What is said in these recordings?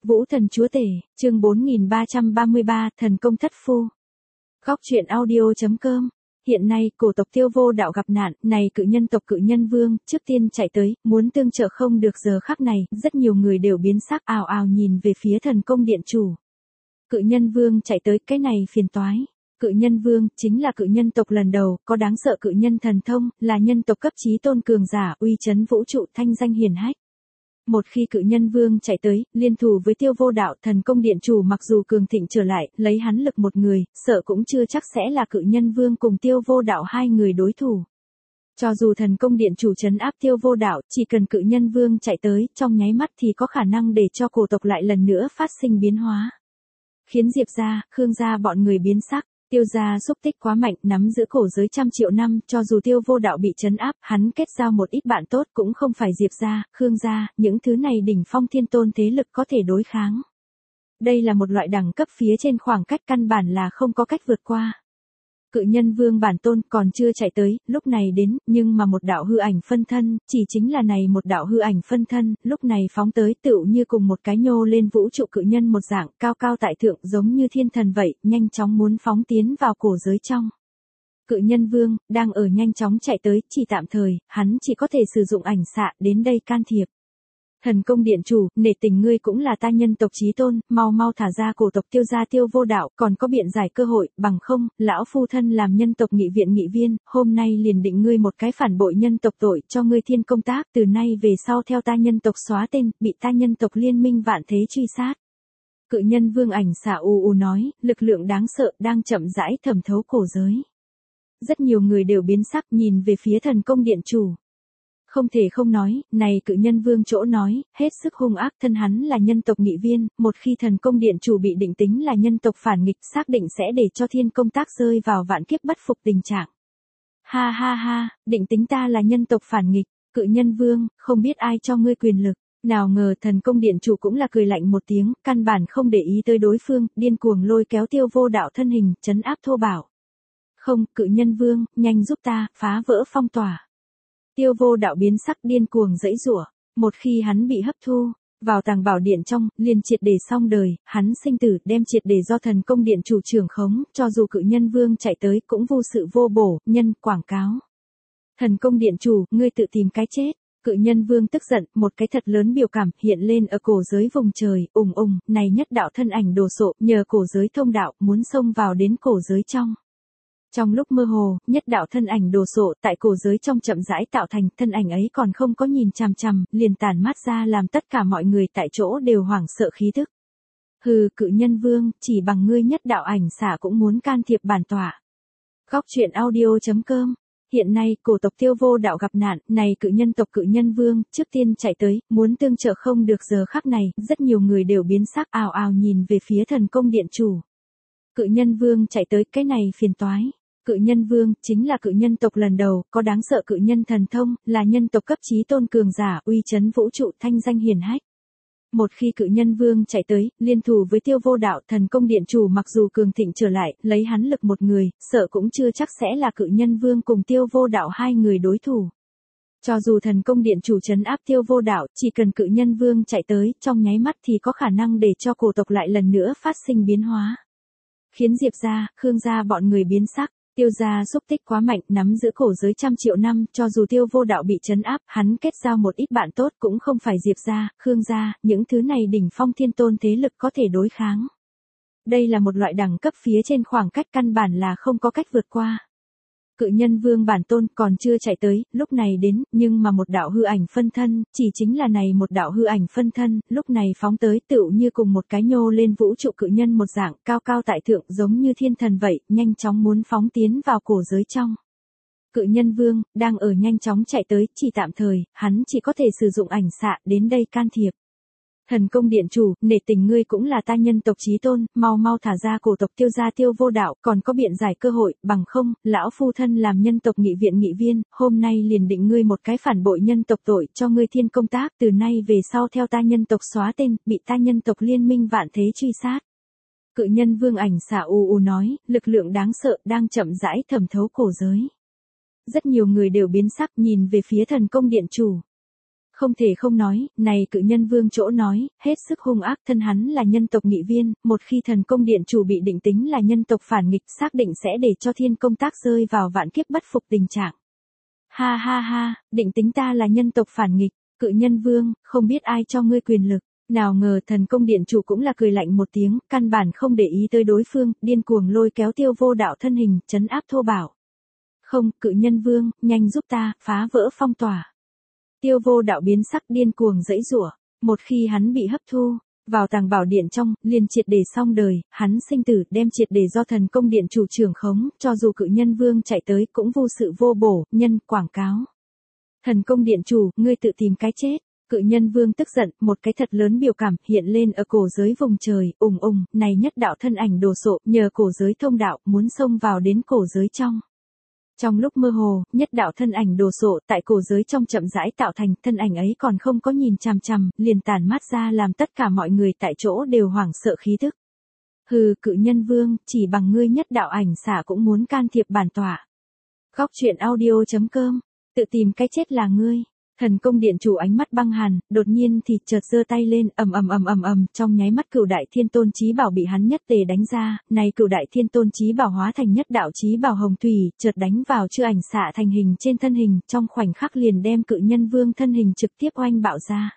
Vũ thần chúa tể, chương 4333, thần công thất phu. Góc truyện audio.com. Hiện nay, cổ tộc Tiêu Vô Đạo gặp nạn, này cự nhân tộc Cự Nhân Vương, trước tiên chạy tới, muốn tương trợ không được giờ khắc này, rất nhiều người đều biến sắc ào ào nhìn về phía thần công điện chủ. Cự Nhân Vương chạy tới, cái này phiền toái. Cự Nhân Vương, chính là cự nhân tộc lần đầu, có đáng sợ cự nhân thần thông, là nhân tộc cấp chí tôn cường giả, uy chấn vũ trụ, thanh danh hiển hách. Một khi Cự Nhân Vương chạy tới, liên thủ với Tiêu Vô Đạo, thần công điện chủ mặc dù cường thịnh trở lại, lấy hắn lực một người, sợ cũng chưa chắc sẽ là Cự Nhân Vương cùng Tiêu Vô Đạo hai người đối thủ. Cho dù thần công điện chủ trấn áp Tiêu Vô Đạo, chỉ cần Cự Nhân Vương chạy tới, trong nháy mắt thì có khả năng để cho cổ tộc lại lần nữa phát sinh biến hóa. Khiến Diệp gia, Khương gia bọn người biến sắc. Tiêu gia xúc tích quá mạnh, nắm giữ cổ giới trăm triệu năm, cho dù Tiêu Vô Đạo bị trấn áp, hắn kết giao một ít bạn tốt cũng không phải Diệp gia, Khương gia, những thứ này đỉnh phong thiên tôn thế lực có thể đối kháng. Đây là một loại đẳng cấp phía trên, khoảng cách căn bản là không có cách vượt qua. Cự Nhân Vương bản tôn còn chưa chạy tới, lúc này đến, nhưng mà một đạo hư ảnh phân thân, chỉ chính là này một đạo hư ảnh phân thân, lúc này phóng tới tựu như cùng một cái nhô lên vũ trụ cự nhân một dạng, cao cao tại thượng giống như thiên thần vậy, nhanh chóng muốn phóng tiến vào cổ giới trong. Cự Nhân Vương, đang ở nhanh chóng chạy tới, chỉ tạm thời, hắn chỉ có thể sử dụng ảnh xạ đến đây can thiệp. Thần công điện chủ, nể tình ngươi cũng là ta nhân tộc chí tôn, mau mau thả ra cổ tộc Tiêu gia Tiêu Vô Đạo, còn có biện giải cơ hội, bằng không, lão phu thân làm nhân tộc nghị viện nghị viên, hôm nay liền định ngươi một cái phản bội nhân tộc tội, cho ngươi thiên công tác, từ nay về sau theo ta nhân tộc xóa tên, bị ta nhân tộc liên minh vạn thế truy sát. Cự Nhân Vương ảnh xạ u nói, lực lượng đáng sợ đang chậm rãi thẩm thấu cổ giới. Rất nhiều người đều biến sắc nhìn về phía thần công điện chủ. Không thể không nói, này Cự Nhân Vương chỗ nói, hết sức hung ác, thân hắn là nhân tộc nghị viên, một khi thần công điện chủ bị định tính là nhân tộc phản nghịch, xác định sẽ để cho thiên công tác rơi vào vạn kiếp bất phục tình trạng. Ha ha ha, định tính ta là nhân tộc phản nghịch, Cự Nhân Vương, không biết ai cho ngươi quyền lực. Nào ngờ thần công điện chủ cũng là cười lạnh một tiếng, căn bản không để ý tới đối phương, điên cuồng lôi kéo Tiêu Vô Đạo thân hình, trấn áp thô bạo. Không, Cự Nhân Vương, nhanh giúp ta, phá vỡ phong tỏa. Tiêu Vô Đạo biến sắc điên cuồng giãy giụa, một khi hắn bị hấp thu vào tàng bảo điện trong, liền triệt để xong đời, hắn sinh tử đem triệt để do thần công điện chủ trưởng khống, cho dù Cự Nhân Vương chạy tới cũng vô sự vô bổ, nhân quảng cáo. Thần công điện chủ, ngươi tự tìm cái chết. Cự Nhân Vương tức giận, một cái thật lớn biểu cảm hiện lên ở cổ giới vùng trời, này nhất đạo thân ảnh đồ sộ, nhờ cổ giới thông đạo, muốn xông vào đến cổ giới trong. Trong lúc mơ hồ, nhất đạo thân ảnh đồ sộ tại cổ giới trong chậm rãi tạo thành, thân ảnh ấy còn không có nhìn chằm chằm, liền tản mát ra làm tất cả mọi người tại chỗ đều hoảng sợ khí tức. Hừ, Cự Nhân Vương, chỉ bằng ngươi nhất đạo ảnh xả cũng muốn can thiệp bản tọa. Góc truyện audio.com. Hiện nay, cổ tộc Tiêu Vô Đạo gặp nạn, này cự nhân tộc Cự Nhân Vương, trước tiên chạy tới, muốn tương trợ không được giờ khắc này, rất nhiều người đều biến sắc ào ào nhìn về phía thần công điện chủ. Cự Nhân Vương chạy tới, cái này phiền toái. Cự Nhân Vương, chính là cự nhân tộc lần đầu, có đáng sợ cự nhân thần thông, là nhân tộc cấp chí tôn cường giả, uy chấn vũ trụ, thanh danh hiển hách. Một khi Cự Nhân Vương chạy tới, liên thủ với Tiêu Vô Đạo, thần công điện chủ mặc dù cường thịnh trở lại, lấy hắn lực một người, sợ cũng chưa chắc sẽ là Cự Nhân Vương cùng Tiêu Vô Đạo hai người đối thủ. Cho dù thần công điện chủ trấn áp Tiêu Vô Đạo, chỉ cần Cự Nhân Vương chạy tới, trong nháy mắt thì có khả năng để cho cổ tộc lại lần nữa phát sinh biến hóa. Khiến Diệp gia, Khương gia bọn người biến sắc. Tiêu gia xúc tích quá mạnh, nắm giữ cổ giới trăm triệu năm, cho dù Tiêu Vô Đạo bị trấn áp, hắn kết giao một ít bạn tốt cũng không phải Diệp gia, Khương gia, những thứ này đỉnh phong thiên tôn thế lực có thể đối kháng. Đây là một loại đẳng cấp phía trên, khoảng cách căn bản là không có cách vượt qua. Cự Nhân Vương bản tôn còn chưa chạy tới, lúc này đến, nhưng mà một đạo hư ảnh phân thân, chỉ chính là này một đạo hư ảnh phân thân, lúc này phóng tới tựu như cùng một cái nhô lên vũ trụ cự nhân một dạng, cao cao tại thượng giống như thiên thần vậy, nhanh chóng muốn phóng tiến vào cổ giới trong. Cự Nhân Vương, đang ở nhanh chóng chạy tới, chỉ tạm thời, hắn chỉ có thể sử dụng ảnh xạ đến đây can thiệp. Thần công điện chủ, nể tình ngươi cũng là ta nhân tộc chí tôn, mau mau thả ra cổ tộc Tiêu gia Tiêu Vô Đạo, còn có biện giải cơ hội, bằng không, lão phu thân làm nhân tộc nghị viện nghị viên, hôm nay liền định ngươi một cái phản bội nhân tộc tội, cho ngươi thiên công tác, từ nay về sau theo ta nhân tộc xóa tên, bị ta nhân tộc liên minh vạn thế truy sát. Cự Nhân Vương ảnh xả nói, lực lượng đáng sợ đang chậm rãi thẩm thấu cổ giới. Rất nhiều người đều biến sắc nhìn về phía thần công điện chủ. Không thể không nói, này cự nhân vương chỗ nói, hết sức hung ác, thân hắn là nhân tộc nghị viên, một khi thần công điện chủ bị định tính là nhân tộc phản nghịch, xác định sẽ để cho thiên công tác rơi vào vạn kiếp bất phục tình trạng. Ha ha ha, định tính ta là nhân tộc phản nghịch, cự nhân vương, không biết ai cho ngươi quyền lực. Nào ngờ thần công điện chủ cũng là cười lạnh một tiếng, căn bản không để ý tới đối phương, điên cuồng lôi kéo Tiêu Vô Đạo thân hình, trấn áp thô bạo. Không, cự nhân vương, nhanh giúp ta, phá vỡ phong tỏa. Tiêu Vô Đạo biến sắc điên cuồng giãy giụa, một khi hắn bị hấp thu vào tàng bảo điện trong, liền triệt để xong đời, hắn sinh tử đem triệt để do thần công điện chủ trưởng khống, cho dù cự nhân vương chạy tới cũng vô sự vô bổ, nhân quảng cáo. Thần công điện chủ, ngươi tự tìm cái chết. Cự nhân vương tức giận, một cái thật lớn biểu cảm hiện lên ở cổ giới vùng trời, này nhất đạo thân ảnh đồ sộ, nhờ cổ giới thông đạo, muốn xông vào đến cổ giới trong. Trong lúc mơ hồ, nhất đạo thân ảnh đồ sộ tại cổ giới trong chậm rãi tạo thành, thân ảnh ấy còn không có nhìn chằm chằm, liền tản mát ra làm tất cả mọi người tại chỗ đều hoảng sợ khí thức. Hừ, cự nhân vương, chỉ bằng ngươi nhất đạo ảnh xả cũng muốn can thiệp bản tọa. Góc truyện audio.com, tự tìm cái chết là ngươi. Thần công điện chủ ánh mắt băng hàn, đột nhiên thì chợt giơ tay lên, trong nháy mắt Cửu Đại Thiên Tôn Chí Bảo bị hắn nhất tề đánh ra, này Cửu Đại Thiên Tôn Chí Bảo hóa thành nhất đạo chí bảo hồng thủy, chợt đánh vào chư ảnh xạ thành hình trên thân hình, trong khoảnh khắc liền đem cự nhân vương thân hình trực tiếp oanh bạo ra.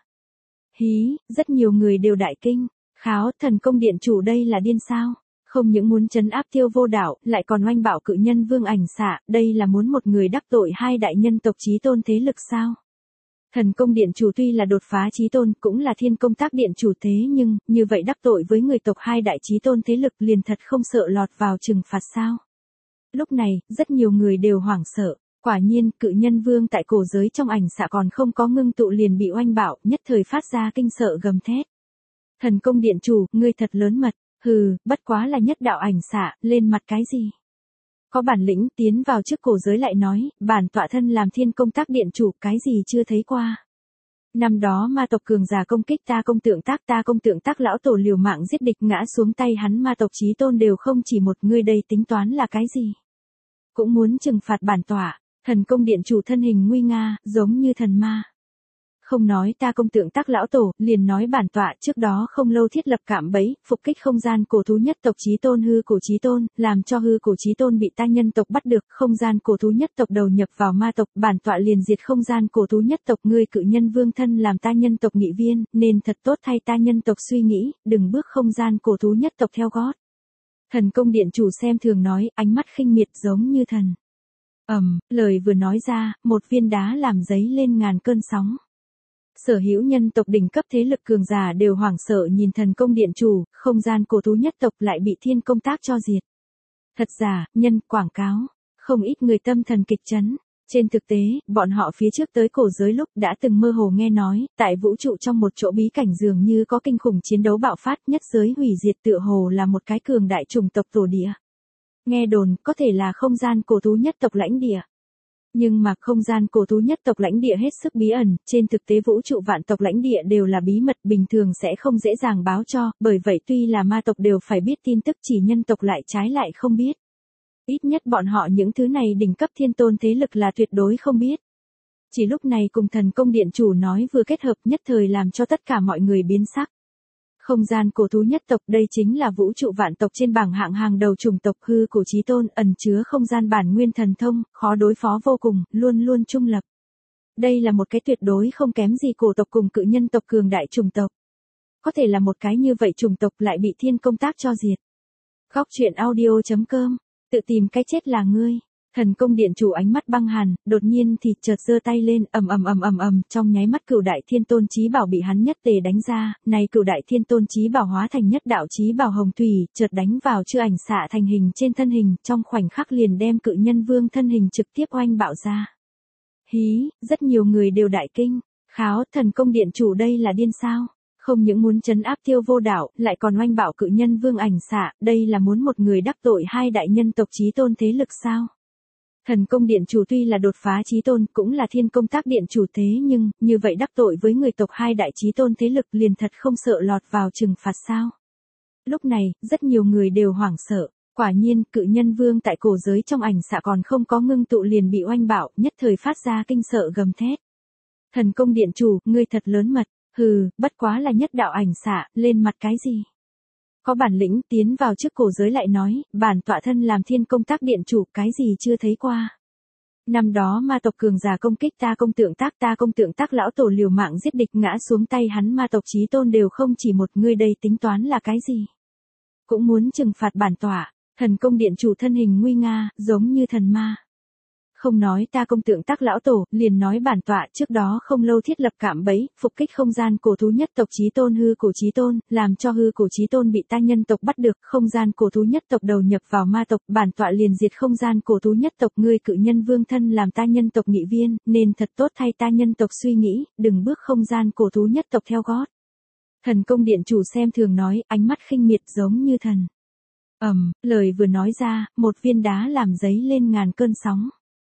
Hí, rất nhiều người đều đại kinh, kháo, thần công điện chủ đây là điên sao? Không những muốn trấn áp Tiêu Vô Đạo, lại còn oanh bạo cự nhân vương ảnh xạ, đây là muốn một người đắc tội hai đại nhân tộc chí tôn thế lực sao? Thần công điện chủ tuy là đột phá chí tôn, cũng là thiên công tác điện chủ thế nhưng, như vậy đắc tội với người tộc hai đại chí tôn thế lực liền thật không sợ lọt vào trừng phạt sao. Lúc này, rất nhiều người đều hoảng sợ, quả nhiên, cự nhân vương tại cổ giới trong ảnh xạ còn không có ngưng tụ liền bị oanh bạo, nhất thời phát ra kinh sợ gầm thét. Thần công điện chủ, ngươi thật lớn mật, hừ, bất quá là nhất đạo ảnh xạ, lên mặt cái gì? Có bản lĩnh tiến vào trước cổ giới lại nói, bản tọa thân làm thiên công tác điện chủ, cái gì chưa thấy qua. Năm đó ma tộc cường giả công kích ta công tượng tác lão tổ liều mạng giết địch ngã xuống tay hắn ma tộc chí tôn đều không chỉ một, ngươi đây tính toán là cái gì. Cũng muốn trừng phạt bản tọa, thần công điện chủ thân hình nguy nga, giống như thần ma. Không nói ta công tượng tác lão tổ, liền nói bản tọa trước đó không lâu thiết lập cạm bẫy, phục kích không gian cổ thú nhất tộc chí tôn hư cổ chí tôn, làm cho hư cổ chí tôn bị ta nhân tộc bắt được, không gian cổ thú nhất tộc đầu nhập vào ma tộc, bản tọa liền diệt không gian cổ thú nhất tộc, ngươi cự nhân vương thân làm ta nhân tộc nghị viên, nên thật tốt thay ta nhân tộc suy nghĩ, đừng bước không gian cổ thú nhất tộc theo gót. Thần công điện chủ xem thường nói, ánh mắt khinh miệt giống như thần. Lời vừa nói ra, một viên đá làm dấy lên ngàn cơn sóng. Sở hữu nhân tộc đỉnh cấp thế lực cường giả đều hoảng sợ nhìn thần công điện chủ, không gian cổ thú nhất tộc lại bị thiên công tác cho diệt. Thật giả, nhân, quảng cáo, không ít người tâm thần kịch chấn. Trên thực tế, bọn họ phía trước tới cổ giới lúc đã từng mơ hồ nghe nói, tại vũ trụ trong một chỗ bí cảnh dường như có kinh khủng chiến đấu bạo phát, nhất giới hủy diệt tựa hồ là một cái cường đại chủng tộc tổ địa. Nghe đồn, có thể là không gian cổ thú nhất tộc lãnh địa. Nhưng mà không gian cổ thú nhất tộc lãnh địa hết sức bí ẩn, trên thực tế vũ trụ vạn tộc lãnh địa đều là bí mật, bình thường sẽ không dễ dàng báo cho, bởi vậy tuy là ma tộc đều phải biết tin tức, chỉ nhân tộc lại trái lại không biết. Ít nhất bọn họ những thứ này đỉnh cấp thiên tôn thế lực là tuyệt đối không biết. Chỉ lúc này cùng thần công điện chủ nói vừa kết hợp nhất thời làm cho tất cả mọi người biến sắc. Không gian cổ thú nhất tộc đây chính là vũ trụ vạn tộc trên bảng hạng hàng đầu chủng tộc hư cổ chí tôn, ẩn chứa không gian bản nguyên thần thông, khó đối phó vô cùng, luôn luôn trung lập. Đây là một cái tuyệt đối không kém gì cổ tộc cùng cự nhân tộc cường đại chủng tộc. Có thể là một cái như vậy chủng tộc lại bị thiên công tác cho diệt. Góc truyện audio.com, tự tìm cái chết là ngươi. Thần công điện chủ ánh mắt băng hàn, đột nhiên thì chợt giơ tay lên, trong nháy mắt Cửu Đại Thiên Tôn Chí Bảo bị hắn nhất tề đánh ra, này Cửu Đại Thiên Tôn Chí Bảo hóa thành nhất đạo chí bảo hồng thủy, chợt đánh vào chư ảnh xạ thành hình trên thân hình, trong khoảnh khắc liền đem cự nhân vương thân hình trực tiếp oanh bạo ra. Hí, rất nhiều người đều đại kinh, kháo, thần công điện chủ đây là điên sao? Không những muốn trấn áp Tiêu Vô Đạo, lại còn oanh bạo cự nhân vương ảnh xạ, đây là muốn một người đắc tội hai đại nhân tộc chí tôn thế lực sao? Thần công điện chủ tuy là đột phá chí tôn, cũng là thiên công tác điện chủ thế nhưng, như vậy đắc tội với người tộc hai đại chí tôn thế lực liền thật không sợ lọt vào trừng phạt sao. Lúc này, rất nhiều người đều hoảng sợ, quả nhiên, cự nhân vương tại cổ giới trong ảnh xạ còn không có ngưng tụ liền bị oanh bạo, nhất thời phát ra kinh sợ gầm thét. Thần công điện chủ, ngươi thật lớn mật, hừ, bất quá là nhất đạo ảnh xạ, lên mặt cái gì? Có bản lĩnh tiến vào trước cổ giới lại nói, bản tọa thân làm thiên công tác điện chủ, cái gì chưa thấy qua. Năm đó ma tộc cường giả công kích ta công tượng tác lão tổ liều mạng giết địch ngã xuống tay hắn ma tộc chí tôn đều không chỉ một, ngươi đây tính toán là cái gì? Cũng muốn trừng phạt bản tọa, thần công điện chủ thân hình nguy nga, giống như thần ma. Không nói ta công tượng tác lão tổ, liền nói bản tọa trước đó không lâu thiết lập cạm bẫy, phục kích không gian cổ thú nhất tộc chí tôn hư cổ chí tôn, làm cho hư cổ chí tôn bị ta nhân tộc bắt được, không gian cổ thú nhất tộc đầu nhập vào ma tộc, bản tọa liền diệt không gian cổ thú nhất tộc, ngươi cự nhân vương thân làm ta nhân tộc nghị viên, nên thật tốt thay ta nhân tộc suy nghĩ, đừng bước không gian cổ thú nhất tộc theo gót. Thần công điện chủ xem thường nói, ánh mắt khinh miệt giống như thần. Lời vừa nói ra, một viên đá làm dấy lên ngàn cơn sóng.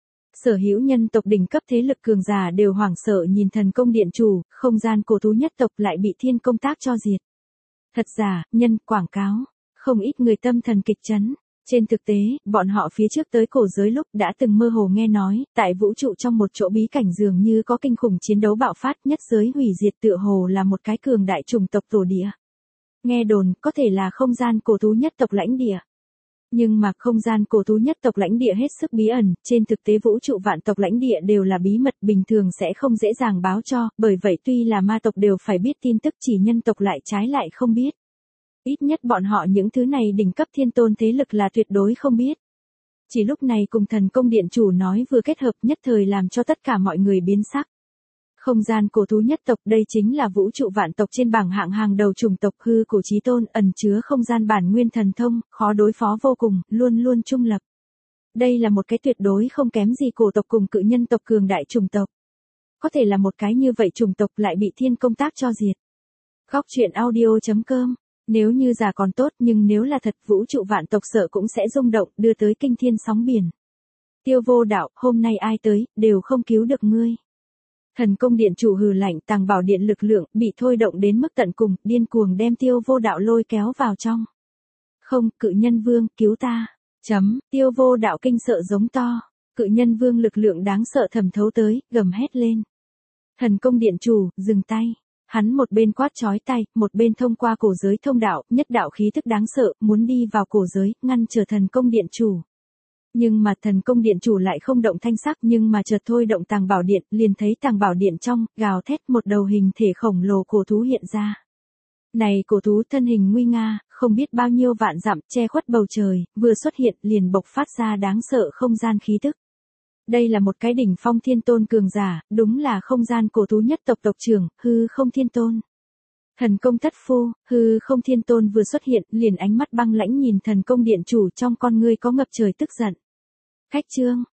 Sở hữu nhân tộc đỉnh cấp thế lực cường giả đều hoảng sợ nhìn thần công điện chủ, không gian cổ thú nhất tộc lại bị thiên công tác cho diệt. Thật giả, nhân, quảng cáo, không ít người tâm thần kịch chấn. Trên thực tế, bọn họ phía trước tới cổ giới lúc đã từng mơ hồ nghe nói, tại vũ trụ trong một chỗ bí cảnh dường như có kinh khủng chiến đấu bạo phát, nhất giới hủy diệt tựa hồ là một cái cường đại chủng tộc tổ địa. Nghe đồn, có thể là không gian cổ thú nhất tộc lãnh địa. Nhưng mà không gian cổ thú nhất tộc lãnh địa hết sức bí ẩn, trên thực tế vũ trụ vạn tộc lãnh địa đều là bí mật, bình thường sẽ không dễ dàng báo cho, bởi vậy tuy là ma tộc đều phải biết tin tức, chỉ nhân tộc lại trái lại không biết. Ít nhất bọn họ những thứ này đỉnh cấp thiên tôn thế lực là tuyệt đối không biết. Chỉ lúc này cùng thần công điện chủ nói vừa kết hợp nhất thời làm cho tất cả mọi người biến sắc. Không gian cổ thú nhất tộc đây chính là vũ trụ vạn tộc trên bảng hạng hàng đầu chủng tộc hư cổ chí tôn, ẩn chứa không gian bản nguyên thần thông, khó đối phó vô cùng, luôn luôn trung lập. Đây là một cái tuyệt đối không kém gì cổ tộc cùng cự nhân tộc cường đại chủng tộc. Có thể là một cái như vậy chủng tộc lại bị thiên công tác cho diệt. Góc truyện audio.com. Nếu như giả còn tốt nhưng nếu là thật vũ trụ vạn tộc sợ cũng sẽ rung động, đưa tới kinh thiên sóng biển. Tiêu Vô Đạo, hôm nay ai tới, đều không cứu được ngươi. Thần công điện chủ hừ lạnh, tàng bảo điện lực lượng bị thôi động đến mức tận cùng, điên cuồng đem Tiêu Vô Đạo lôi kéo vào trong. Không, cự nhân vương, cứu ta. Tiêu Vô Đạo kinh sợ giống to. Cự nhân vương lực lượng đáng sợ thẩm thấu tới, gầm hét lên. Thần công điện chủ, dừng tay. Hắn một bên quát chói tay, một bên thông qua cổ giới thông đạo, nhất đạo khí thức đáng sợ, muốn đi vào cổ giới, ngăn trở thần công điện chủ. Nhưng mà thần công điện chủ lại không động thanh sắc, nhưng mà chợt thôi động tàng bảo điện, liền thấy tàng bảo điện trong, gào thét một đầu hình thể khổng lồ cổ thú hiện ra. Này cổ thú thân hình nguy nga, không biết bao nhiêu vạn dặm, che khuất bầu trời, vừa xuất hiện liền bộc phát ra đáng sợ không gian khí tức. Đây là một cái đỉnh phong thiên tôn cường giả, đúng là không gian cổ thú nhất tộc tộc trưởng, hư không thiên tôn. Thần công thất phu, hư không thiên tôn vừa xuất hiện, liền ánh mắt băng lãnh nhìn thần công điện chủ, trong con ngươi có ngập trời tức giận. Khách trương,